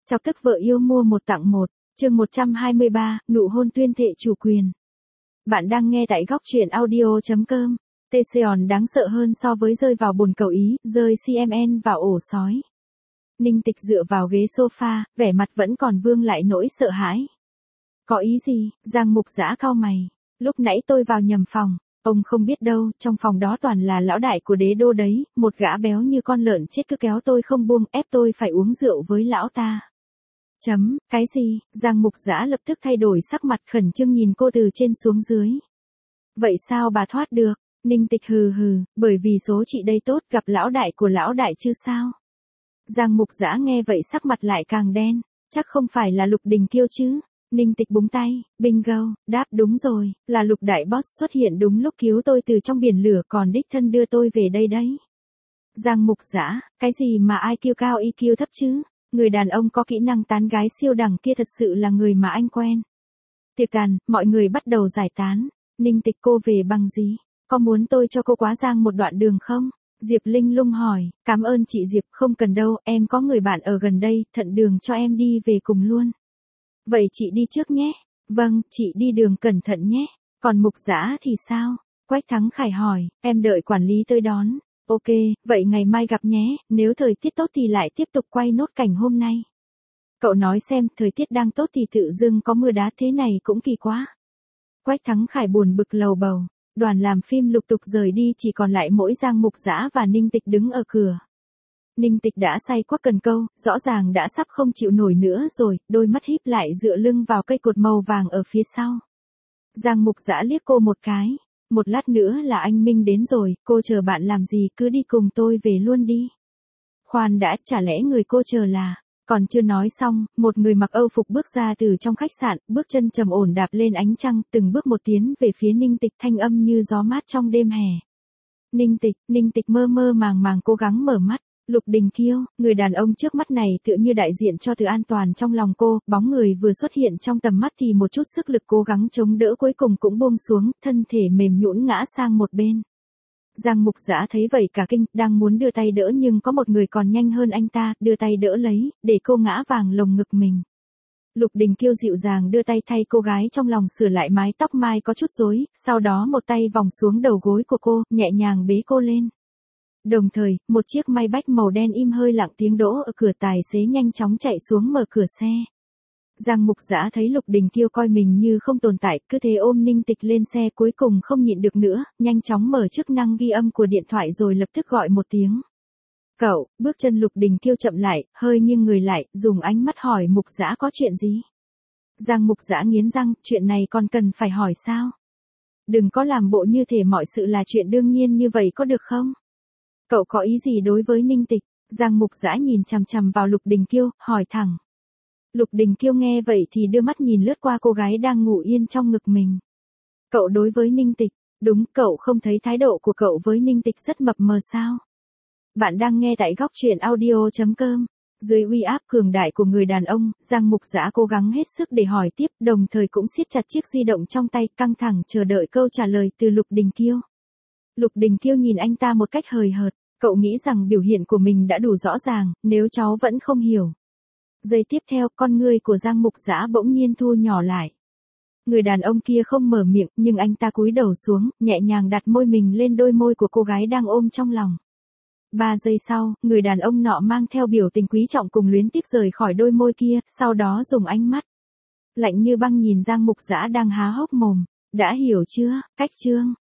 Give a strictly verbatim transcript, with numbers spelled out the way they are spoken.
Chọc tức vợ yêu mua một tặng một, chương một trăm hai mươi ba, nụ hôn tuyên thệ chủ quyền. Bạn đang nghe tại góc truyện audio.com. Tê Seon đáng sợ hơn so với rơi vào bồn cầu Ý, rơi xê em en vào ổ sói. Ninh Tịch dựa vào ghế sofa, vẻ mặt vẫn còn vương lại nỗi sợ hãi. Có ý gì? Giang Mục Dã cau mày. Lúc nãy tôi vào nhầm phòng, ông không biết đâu, trong phòng đó toàn là lão đại của đế đô đấy, một gã béo như con lợn chết cứ kéo tôi không buông, ép tôi phải uống rượu với lão ta. Chấm, cái gì? Giang Mục Dã lập tức thay đổi sắc mặt, khẩn trương nhìn cô từ trên xuống dưới. Vậy sao bà thoát được? Ninh Tịch hừ hừ, bởi vì số chị đây tốt, gặp lão đại của lão đại chứ sao? Giang Mục Dã nghe vậy sắc mặt lại càng đen, chắc không phải là Lục Đình Kiêu chứ? Ninh Tịch búng tay, bingo, đáp đúng rồi, là Lục đại boss xuất hiện đúng lúc cứu tôi từ trong biển lửa, còn đích thân đưa tôi về đây đấy. Giang Mục Dã, cái gì mà i kiu cao i kiu thấp chứ? Người đàn ông có kỹ năng tán gái siêu đẳng kia thật sự là người mà anh quen. Tiệc tàn, mọi người bắt đầu giải tán. Ninh Tịch, cô về bằng gì? Có muốn tôi cho cô quá giang một đoạn đường không? Diệp Linh lung hỏi. Cảm ơn chị Diệp, không cần đâu, em có người bạn ở gần đây, thuận đường cho em đi về cùng luôn. Vậy chị đi trước nhé. Vâng, chị đi đường cẩn thận nhé. Còn Mục Dã thì sao? Quách Thắng Khải hỏi, em đợi quản lý tới đón. Ok, vậy ngày mai gặp nhé, nếu thời tiết tốt thì lại tiếp tục quay nốt cảnh hôm nay. Cậu nói xem, thời tiết đang tốt thì tự dưng có mưa đá thế này cũng kỳ quá. Quách Thắng Khải buồn bực lầu bầu, đoàn làm phim lục tục rời đi, chỉ còn lại mỗi Giang Mục Dã và Ninh Tịch đứng ở cửa. Ninh Tịch đã say quắc cần câu, rõ ràng đã sắp không chịu nổi nữa rồi, đôi mắt híp lại dựa lưng vào cây cột màu vàng ở phía sau. Giang Mục Dã liếc cô một cái. Một lát nữa là anh Minh đến rồi, cô chờ bạn làm gì, cứ đi cùng tôi về luôn đi. Khoan đã, chả lẽ người cô chờ là... Còn chưa nói xong, một người mặc Âu phục bước ra từ trong khách sạn, bước chân trầm ổn đạp lên ánh trăng, từng bước một tiến về phía Ninh Tịch, thanh âm như gió mát trong đêm hè. Ninh Tịch, Ninh Tịch mơ mơ màng màng cố gắng mở mắt. Lục Đình Kiêu, người đàn ông trước mắt này tựa như đại diện cho sự an toàn trong lòng cô, bóng người vừa xuất hiện trong tầm mắt thì một chút sức lực cố gắng chống đỡ cuối cùng cũng buông xuống, thân thể mềm nhũn ngã sang một bên. Giang Mục Dã thấy vậy cả kinh, đang muốn đưa tay đỡ nhưng có một người còn nhanh hơn anh ta, đưa tay đỡ lấy, để cô ngã vàng lồng ngực mình. Lục Đình Kiêu dịu dàng đưa tay thay cô gái trong lòng sửa lại mái tóc mai có chút rối, sau đó một tay vòng xuống đầu gối của cô, nhẹ nhàng bế cô lên. Đồng thời, một chiếc Maybach màu đen im hơi lặng tiếng đỗ ở cửa, tài xế nhanh chóng chạy xuống mở cửa xe. Giang Mục Dã thấy Lục Đình Kiêu coi mình như không tồn tại, cứ thế ôm Ninh Tịch lên xe, cuối cùng không nhịn được nữa, nhanh chóng mở chức năng ghi âm của điện thoại rồi lập tức gọi một tiếng. Cậu, bước chân Lục Đình Kiêu chậm lại, hơi nghiêng người lại, dùng ánh mắt hỏi Mục Dã có chuyện gì? Giang Mục Dã nghiến răng, chuyện này còn cần phải hỏi sao? Đừng có làm bộ như thể mọi sự là chuyện đương nhiên như vậy có được không? Cậu có ý gì đối với Ninh Tịch? Giang Mục Dã nhìn chằm chằm vào Lục Đình Kiêu, hỏi thẳng. Lục Đình Kiêu nghe vậy thì đưa mắt nhìn lướt qua cô gái đang ngủ yên trong ngực mình. Cậu đối với Ninh Tịch, đúng, cậu không thấy thái độ của cậu với Ninh Tịch rất mập mờ sao? Bạn đang nghe tại góc truyện audio.com. Dưới uy áp cường đại của người đàn ông, Giang Mục Dã cố gắng hết sức để hỏi tiếp, đồng thời cũng siết chặt chiếc di động trong tay, căng thẳng chờ đợi câu trả lời từ Lục Đình Kiêu. Lục Đình Kiêu nhìn anh ta một cách hời hợt, cậu nghĩ rằng biểu hiện của mình đã đủ rõ ràng, nếu cháu vẫn không hiểu. Giây tiếp theo, con ngươi của Giang Mục Dã bỗng nhiên thu nhỏ lại. Người đàn ông kia không mở miệng, nhưng anh ta cúi đầu xuống, nhẹ nhàng đặt môi mình lên đôi môi của cô gái đang ôm trong lòng. Ba giây sau, người đàn ông nọ mang theo biểu tình quý trọng cùng luyến tiếc rời khỏi đôi môi kia, sau đó dùng ánh mắt lạnh như băng nhìn Giang Mục Dã đang há hốc mồm. Đã hiểu chưa, cách chương?